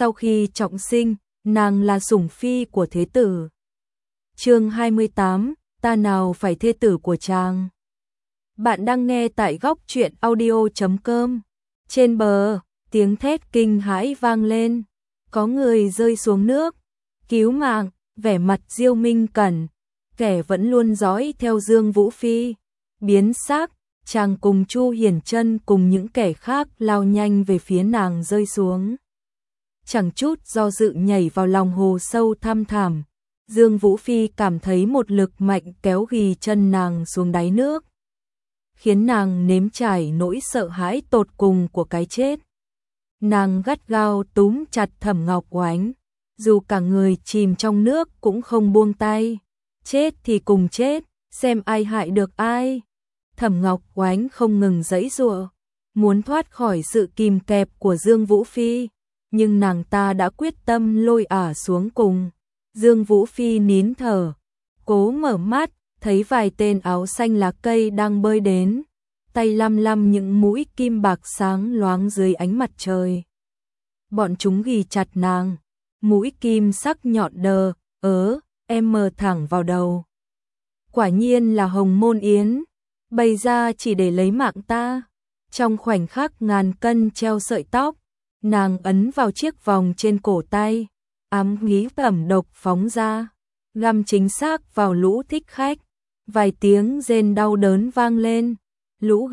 Sau khi trọng sinh, nàng là sủng phi của thế tử. Chương 28, ta nào phải thê tử của chàng. Bạn đang nghe tại góc truyện audio.com. Trên bờ, tiếng thét kinh hãi vang lên. Có người rơi xuống nước. Cứu mạng, vẻ mặt Diêu Minh Cẩn. Kẻ vẫn luôn dõi theo Dương Vũ Phi. Biến sắc, chàng cùng Chu Hiển Chân cùng những kẻ khác lao nhanh về phía nàng rơi xuống. Chẳng chút do dự nhảy vào lòng hồ sâu thăm thẳm. Dương Vũ Phi cảm thấy một lực mạnh kéo ghì chân nàng xuống đáy nước, khiến nàng nếm trải nỗi sợ hãi tột cùng của cái chết. Nàng gắt gao túm chặt Thẩm Ngọc Oánh, dù cả người chìm trong nước cũng không buông tay. Chết thì cùng chết, xem ai hại được ai. Thẩm Ngọc Oánh không ngừng giãy giụa, muốn thoát khỏi sự kìm kẹp của Dương Vũ Phi, nhưng nàng ta đã quyết tâm lôi ả xuống cùng. Dương Vũ Phi nín thở, cố mở mắt, thấy vài tên áo xanh lá cây đang bơi đến, tay lăm lăm những mũi kim bạc sáng loáng dưới ánh mặt trời. Bọn chúng ghì chặt nàng, mũi kim sắc nhọn đờ, em mờ thẳng vào đầu. Quả nhiên là Hồng Môn Yến, bày ra chỉ để lấy mạng ta. Trong khoảnh khắc ngàn cân treo sợi tóc, nàng ấn vào chiếc vòng trên cổ tay, ám khí tẩm độc phóng ra, găm chính xác vào lũ thích khách. Vài tiếng rên đau đớn vang lên, lũ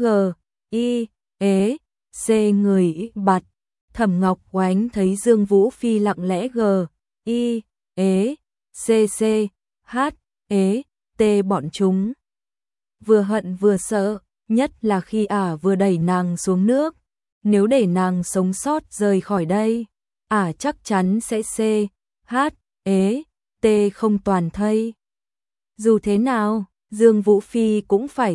C người bặt. Thẩm Ngọc Oánh thấy Dương Vũ Phi lặng lẽ T bọn chúng. Vừa hận vừa sợ, nhất là khi ả vừa đẩy nàng xuống nước. Nếu để nàng sống sót rời khỏi đây, ả chắc chắn sẽ không toàn thây. Dù thế nào, Dương Vũ Phi cũng phải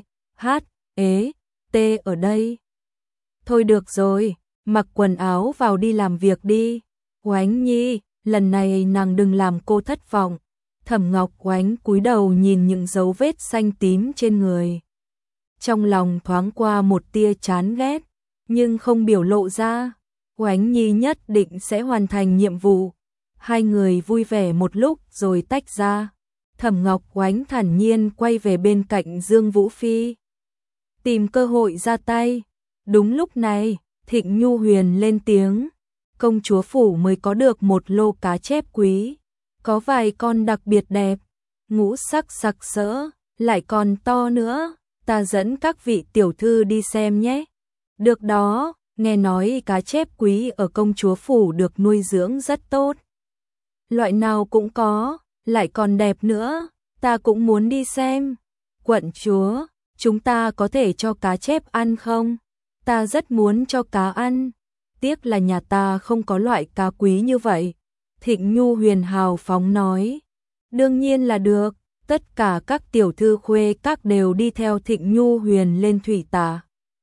ở đây. Thôi được rồi, mặc quần áo vào đi làm việc đi. Oánh nhi, lần này nàng đừng làm cô thất vọng. Thẩm Ngọc Oánh cúi đầu nhìn những dấu vết xanh tím trên người. Trong lòng thoáng qua một tia chán ghét, nhưng không biểu lộ ra. Oánh nhi nhất định sẽ hoàn thành nhiệm vụ. Hai người vui vẻ một lúc rồi tách ra. Thẩm Ngọc Oánh thản nhiên quay về bên cạnh Dương Vũ Phi, tìm cơ hội ra tay. Đúng lúc này, Thịnh Nhu Huyền lên tiếng, công chúa phủ mới có được một lô cá chép quý, có vài con đặc biệt đẹp, ngũ sắc sặc sỡ, lại còn to nữa, ta dẫn các vị tiểu thư đi xem nhé. Được đó, nghe nói cá chép quý ở công chúa phủ được nuôi dưỡng rất tốt. Loại nào cũng có, lại còn đẹp nữa, ta cũng muốn đi xem. Quận chúa, chúng ta có thể cho cá chép ăn không? Ta rất muốn cho cá ăn, tiếc là nhà ta không có loại cá quý như vậy. Thịnh Nhu Huyền hào phóng nói. Đương nhiên là được, tất cả các tiểu thư khuê các đều đi theo Thịnh Nhu Huyền lên thủy tả.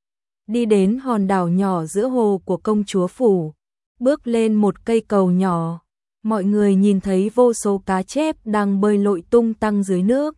Đi đến hòn đảo nhỏ giữa hồ của công chúa phủ, bước lên một cây cầu nhỏ. Mọi người nhìn thấy vô số cá chép đang bơi lội tung tăng dưới nước.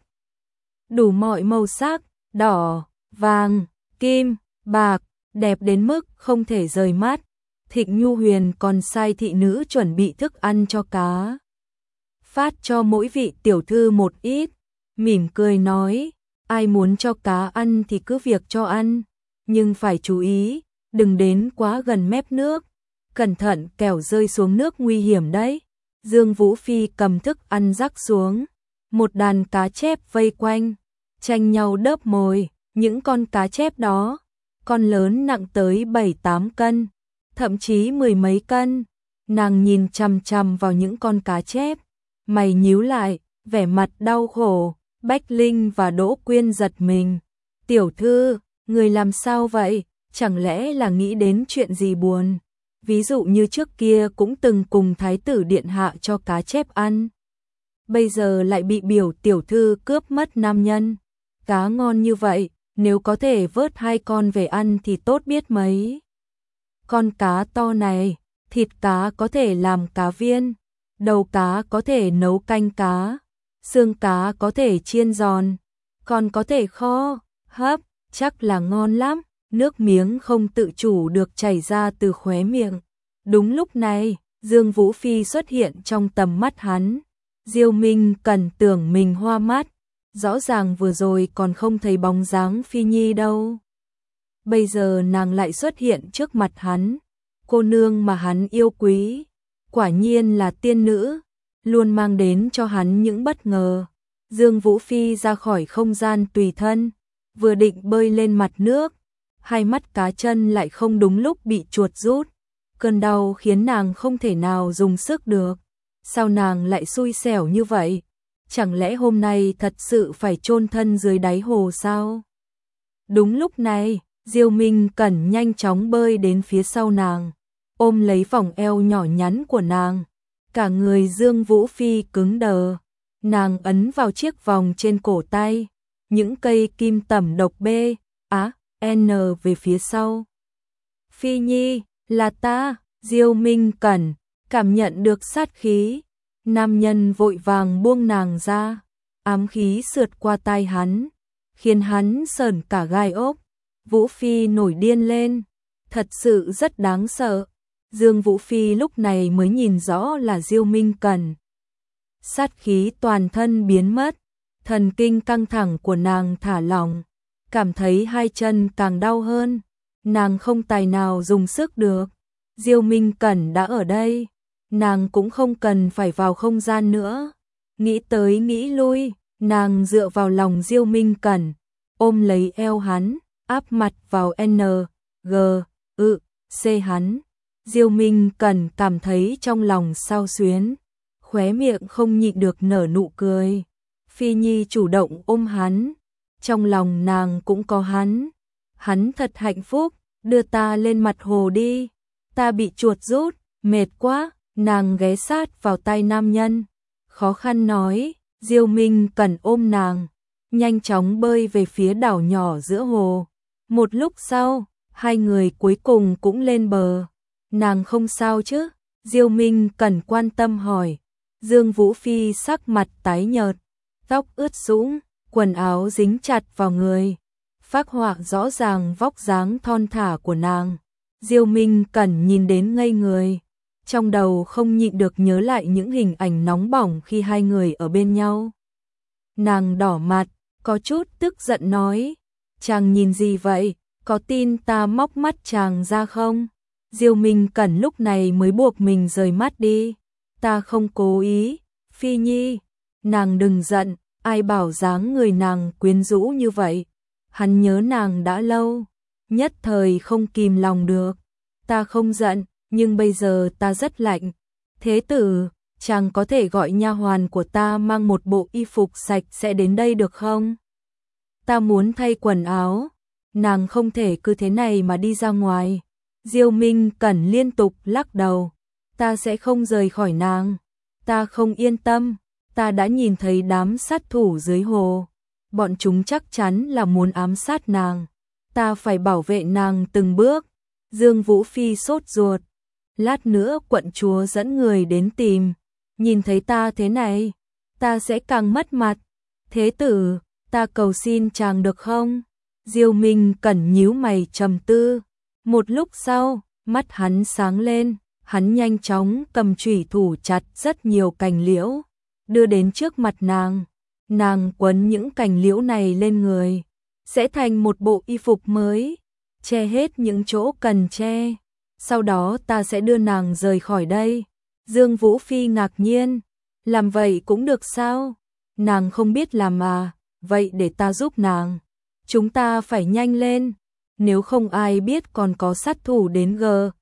Đủ mọi màu sắc, đỏ, vàng, kim, bạc, đẹp đến mức không thể rời mắt. Thịnh Nhu Huyền còn sai thị nữ chuẩn bị thức ăn cho cá, phát cho mỗi vị tiểu thư một ít, mỉm cười nói, ai muốn cho cá ăn thì cứ việc cho ăn, nhưng phải chú ý, đừng đến quá gần mép nước, cẩn thận kẻo rơi xuống nước nguy hiểm đấy. Dương Vũ Phi cầm thức ăn rắc xuống, một đàn cá chép vây quanh, tranh nhau đớp mồi. Những con cá chép đó, con lớn nặng tới 7-8 cân, thậm chí 10 mấy cân. Nàng nhìn chằm chằm vào những con cá chép, mày nhíu lại, vẻ mặt đau khổ. Bách Linh và Đỗ Quyên giật mình. Tiểu thư, người làm sao vậy? Chẳng lẽ là nghĩ đến chuyện gì buồn? Ví dụ như trước kia cũng từng cùng thái tử điện hạ cho cá chép ăn, bây giờ lại bị biểu tiểu thư cướp mất nam nhân. Cá ngon như vậy, nếu có thể vớt 2 con về ăn thì tốt biết mấy. Con cá to này, thịt cá có thể làm cá viên, đầu cá có thể nấu canh cá, xương cá có thể chiên giòn, còn có thể kho, hấp, chắc là ngon lắm. Nước miếng không tự chủ được chảy ra từ khóe miệng. Đúng lúc này, Dương Vũ Phi xuất hiện trong tầm mắt hắn. Diêu Minh Cẩn tưởng mình hoa mắt, rõ ràng vừa rồi còn không thấy bóng dáng Phi Nhi đâu. Bây giờ nàng lại xuất hiện trước mặt hắn, cô nương mà hắn yêu quý, quả nhiên là tiên nữ, luôn mang đến cho hắn những bất ngờ. Dương Vũ Phi ra khỏi không gian tùy thân, vừa định bơi lên mặt nước, hai mắt cá chân lại không đúng lúc bị chuột rút. Cơn đau khiến nàng không thể nào dùng sức được. Sao nàng lại xui xẻo như vậy? Chẳng lẽ hôm nay thật sự phải chôn thân dưới đáy hồ sao? Đúng lúc này, Diêu Minh Cẩn nhanh chóng bơi đến phía sau nàng, ôm lấy vòng eo nhỏ nhắn của nàng. Cả người Dương Vũ Phi cứng đờ, nàng ấn vào chiếc vòng trên cổ tay, những cây kim tẩm độc B, A, N về phía sau. Phi Nhi, là ta, Diêu Minh Cẩn, cảm nhận được sát khí. Nam nhân vội vàng buông nàng ra, ám khí sượt qua tai hắn, khiến hắn sởn cả gai ốc. Vũ Phi nổi điên lên, thật sự rất đáng sợ. Dương Vũ Phi lúc này mới nhìn rõ là Diêu Minh Cẩn. Sát khí toàn thân biến mất, thần kinh căng thẳng của nàng thả lỏng, cảm thấy hai chân càng đau hơn, nàng không tài nào dùng sức được. Diêu Minh Cẩn đã ở đây, nàng cũng không cần phải vào không gian nữa. Nghĩ tới nghĩ lui, nàng dựa vào lòng Diêu Minh Cẩn, ôm lấy eo hắn, áp mặt vào N, G, C hắn. Diêu Minh Cẩn cảm thấy trong lòng xao xuyến, khóe miệng không nhịn được nở nụ cười. Phi Nhi chủ động ôm hắn, trong lòng nàng cũng có hắn. Hắn thật hạnh phúc, đưa ta lên mặt hồ đi, ta bị chuột rút, mệt quá. Nàng ghé sát vào tai nam nhân, khó khăn nói. Diêu Minh Cẩn ôm nàng, nhanh chóng bơi về phía đảo nhỏ giữa hồ. Một lúc sau, hai người cuối cùng cũng lên bờ. Nàng không sao chứ? Diêu Minh Cẩn quan tâm hỏi. Dương Vũ Phi sắc mặt tái nhợt, tóc ướt sũng, quần áo dính chặt vào người, phác họa rõ ràng vóc dáng thon thả của nàng. Diêu Minh Cẩn nhìn đến ngây người, trong đầu không nhịn được nhớ lại những hình ảnh nóng bỏng khi hai người ở bên nhau. Nàng đỏ mặt, có chút tức giận nói, chàng nhìn gì vậy, có tin ta móc mắt chàng ra không? Diêu Minh Cẩn lúc này mới buộc mình rời mắt đi, ta không cố ý, Phi Nhi, nàng đừng giận, ai bảo dáng người nàng quyến rũ như vậy. Hắn nhớ nàng đã lâu, nhất thời không kìm lòng được. Ta không giận, nhưng bây giờ ta rất lạnh. Thế tử, chàng có thể gọi nha hoàn của ta mang một bộ y phục sạch sẽ đến đây được không? Ta muốn thay quần áo, nàng không thể cứ thế này mà đi ra ngoài. Diêu Minh Cẩn liên tục lắc đầu, ta sẽ không rời khỏi nàng. Ta không yên tâm, ta đã nhìn thấy đám sát thủ dưới hồ. Bọn chúng chắc chắn là muốn ám sát nàng. Ta phải bảo vệ nàng từng bước. Dương Vũ Phi sốt ruột. Lát nữa quận chúa dẫn người đến tìm. Nhìn thấy ta thế này, ta sẽ càng mất mặt. Thế tử, ta cầu xin chàng được không? Diêu Minh Cẩn nhíu mày trầm tư. Một lúc sau, mắt hắn sáng lên. Hắn nhanh chóng cầm chủy thủ chặt rất nhiều cành liễu, đưa đến trước mặt nàng. Nàng quấn những cành liễu này lên người, sẽ thành một bộ y phục mới, che hết những chỗ cần che. Sau đó ta sẽ đưa nàng rời khỏi đây. Dương Vũ Phi ngạc nhiên, làm vậy cũng được sao? Nàng không biết làm mà, vậy để ta giúp nàng. Chúng ta phải nhanh lên, nếu không ai biết còn có sát thủ đến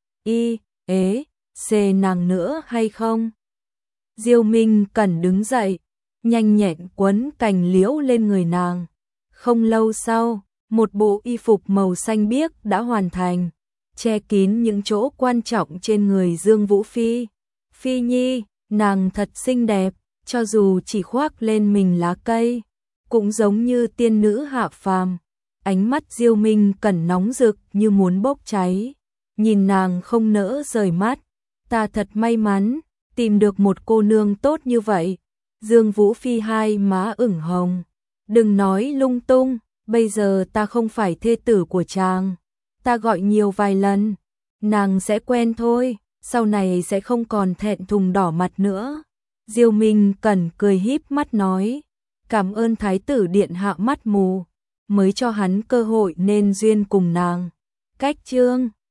C nàng nữa hay không? Diêu Minh Cẩn đứng dậy, nhanh nhẹn quấn cành liễu lên người nàng. Không lâu sau, một bộ y phục màu xanh biếc đã hoàn thành, che kín những chỗ quan trọng trên người Dương Vũ Phi. Phi Nhi, nàng thật xinh đẹp, cho dù chỉ khoác lên mình lá cây, cũng giống như tiên nữ hạ phàm. Ánh mắt Diêu Minh Cẩn nóng rực như muốn bốc cháy, nhìn nàng không nỡ rời mắt. Ta thật may mắn, tìm được một cô nương tốt như vậy. Dương Vũ Phi hai má ửng hồng. Đừng nói lung tung, bây giờ ta không phải thê tử của chàng. Ta gọi nhiều vài lần, nàng sẽ quen thôi. sau này sẽ không còn thẹn thùng đỏ mặt nữa. Diêu Minh Cẩn cười híp mắt nói, cảm ơn thái tử điện hạ mắt mù, mới cho hắn cơ hội nên duyên cùng nàng. Cách chương